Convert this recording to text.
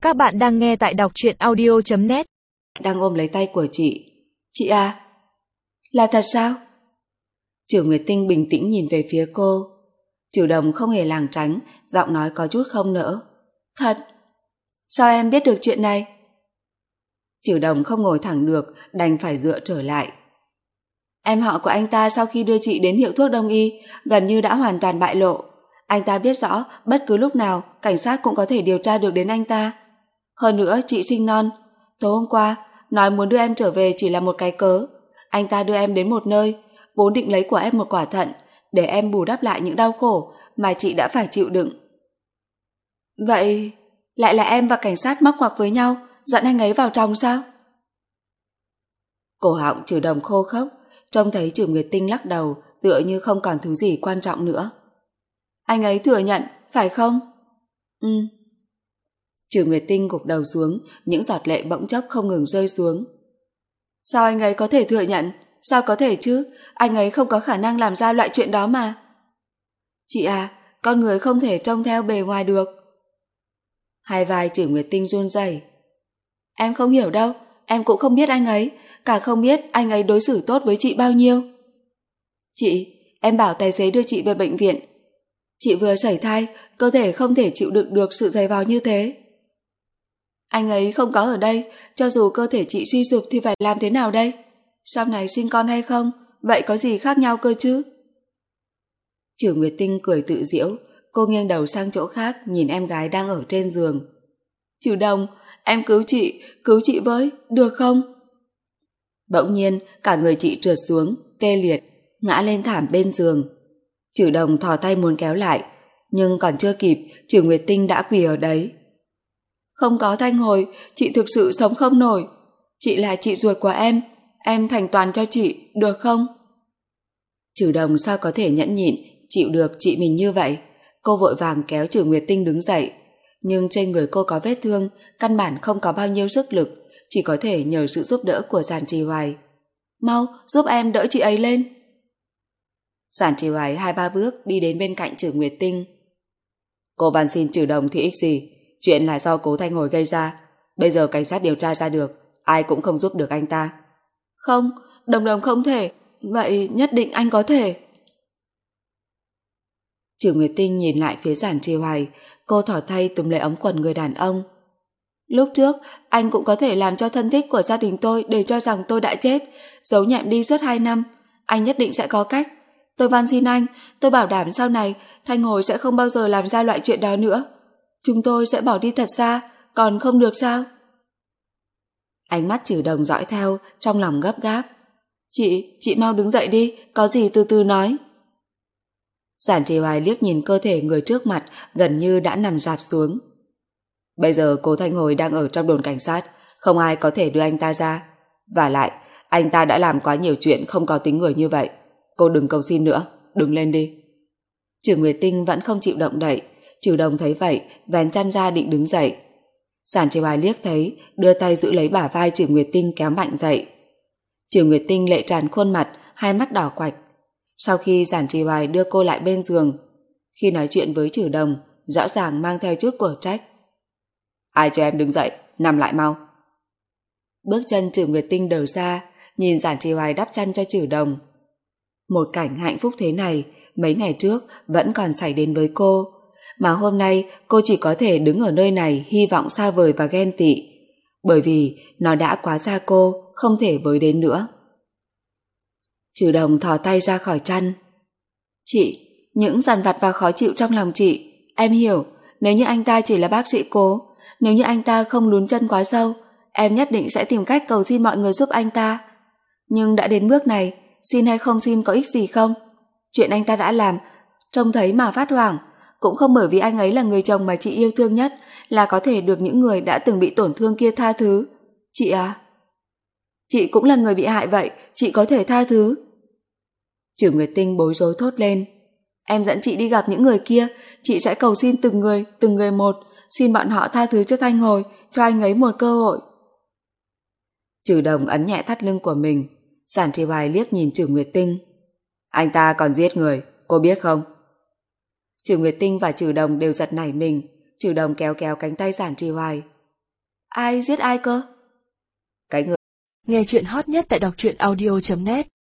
Các bạn đang nghe tại đọc truyện audio.net. Đang ôm lấy tay của chị. Chị à? Là thật sao? Trử Nguyệt Tinh bình tĩnh nhìn về phía cô. Trử Đồng không hề lảng tránh, giọng nói có chút không nỡ. Thật? Sao em biết được chuyện này? Trử Đồng không ngồi thẳng được, đành phải dựa trở lại. Em họ của anh ta sau khi đưa chị đến hiệu thuốc đông y, gần như đã hoàn toàn bại lộ. Anh ta biết rõ bất cứ lúc nào cảnh sát cũng có thể điều tra được đến anh ta. Hơn nữa chị sinh non. Tối hôm qua nói muốn đưa em trở về chỉ là một cái cớ. Anh ta đưa em đến một nơi, vốn định lấy của em một quả thận để em bù đắp lại những đau khổ mà chị đã phải chịu đựng. Vậy lại là em và cảnh sát móc ngoặc với nhau, dẫn anh ấy vào trong sao? Cổ họng Trử Đồng khô khốc, trông thấy Trử Nguyệt Tinh lắc đầu, tựa như không còn thứ gì quan trọng nữa. Anh ấy thừa nhận, phải không? Trử Nguyệt Tinh gục đầu xuống, những giọt lệ bỗng chốc không ngừng rơi xuống. Sao anh ấy có thể thừa nhận? Sao có thể chứ? Anh ấy không có khả năng làm ra loại chuyện đó mà. Chị à, con người không thể trông theo bề ngoài được. Hai vai Trử Nguyệt Tinh run rẩy. Em không hiểu đâu, em cũng không biết anh ấy, càng không biết anh ấy đối xử tốt với chị bao nhiêu. Chị, em bảo tài xế đưa chị về bệnh viện. Chị vừa sảy thai, cơ thể không thể chịu đựng được sự dày vò như thế. Anh ấy không có ở đây, cho dù cơ thể chị suy sụp thì phải làm thế nào đây? Sau này sinh con hay không, vậy có gì khác nhau cơ chứ? Trử Nguyệt Tinh cười tự giễu, cô nghiêng đầu sang chỗ khác nhìn em gái đang ở trên giường. Trử Đồng, em cứu chị với, được không? Bỗng nhiên, cả người chị trượt xuống, tê liệt, ngã lên thảm bên giường. Trử Đồng thò tay muốn kéo lại, nhưng còn chưa kịp, Trử Nguyệt Tinh đã quỳ ở đấy. Không có Thanh Hồi, chị thực sự sống không nổi. Chị là chị ruột của em thành toàn cho chị, được không? Trử Đồng sao có thể nhẫn nhịn, chịu được chị mình như vậy. Cô vội vàng kéo Trử Nguyệt Tinh đứng dậy. Nhưng trên người cô có vết thương, căn bản không có bao nhiêu sức lực, chỉ có thể nhờ sự giúp đỡ của Giản Trì Hoài. Mau, giúp em đỡ chị ấy lên. Giản Trì Hoài 2-3 bước đi đến bên cạnh Trử Nguyệt Tinh. Cô van xin Trử Đồng thì ích gì, chuyện là do cố Thanh Hồi gây ra. Bây giờ cảnh sát điều tra ra được, ai cũng không giúp được anh ta. Không, Đồng không thể. Vậy nhất định anh có thể. Trử Nguyệt Tinh nhìn lại phía Giản Trì Hoài, cô thỏ tay túm lấy ống quần người đàn ông. Lúc trước, anh cũng có thể làm cho thân thích của gia đình tôi đều cho rằng tôi đã chết, giấu nhẹm đi suốt 2 năm. Anh nhất định sẽ có cách. Tôi van xin anh, tôi bảo đảm sau này Thanh Hồi sẽ không bao giờ làm ra loại chuyện đó nữa. Chúng tôi sẽ bỏ đi thật xa, còn không được sao? Ánh mắt Trử Đồng dõi theo, trong lòng gấp gáp. Chị mau đứng dậy đi, có gì từ từ nói. Giản Trì Hoài liếc nhìn cơ thể người trước mặt, gần như đã nằm rạp xuống. Bây giờ cố Thanh Hồi đang ở trong đồn cảnh sát, không ai có thể đưa anh ta ra. Và lại, anh ta đã làm quá nhiều chuyện không có tính người như vậy. Cô đừng cầu xin nữa, đứng lên đi. Trử Nguyệt Tinh vẫn không chịu động đậy. Trử Đồng thấy vậy, vén chăn ra định đứng dậy. Giản Trì Hoài liếc thấy, đưa tay giữ lấy bả vai Trử Nguyệt Tinh kéo mạnh dậy. Trử Nguyệt Tinh lệ tràn khuôn mặt, hai mắt đỏ quạch. Sau khi Giản Trì Hoài đưa cô lại bên giường, khi nói chuyện với Trử Đồng, rõ ràng mang theo chút của trách. Ai cho em đứng dậy, nằm lại mau. Bước chân Trử Nguyệt Tinh đờ ra, nhìn Giản Trì Hoài đắp chăn cho Trử Đồng. Một cảnh hạnh phúc thế này, mấy ngày trước vẫn còn xảy đến với cô, mà hôm nay cô chỉ có thể đứng ở nơi này hy vọng xa vời và ghen tị, bởi vì nó đã quá xa cô, không thể với đến nữa. Trử Đồng thò tay ra khỏi chăn. Chị, những dằn vặt và khó chịu trong lòng chị, em hiểu. Nếu như anh ta chỉ là bác sĩ Cố, nếu như anh ta không lún chân quá sâu, em nhất định sẽ tìm cách cầu xin mọi người giúp anh ta. Nhưng đã đến bước này, xin hay không xin có ích gì không? Chuyện anh ta đã làm, trông thấy mà phát hoảng, cũng không bởi vì anh ấy là người chồng mà chị yêu thương nhất là có thể được những người đã từng bị tổn thương kia tha thứ. Chị à? Chị cũng là người bị hại vậy, chị có thể tha thứ. Trử Nguyệt Tinh bối rối thốt lên. Em dẫn chị đi gặp những người kia, chị sẽ cầu xin từng người một, xin bọn họ tha thứ cho Thanh Hồi, cho anh ấy một cơ hội. Trử Đồng ấn nhẹ thắt lưng của mình. Giản Trì Hoài liếc nhìn Trử Nguyệt Tinh. Anh ta còn giết người, cô biết không? Trử Nguyệt Tinh và Trử Đồng đều giật nảy mình. Trử Đồng kéo kéo cánh tay Giản Trì Hoài. Ai giết ai cơ? Cái người. Nghe chuyện hot nhất tại đọc truyện audio.net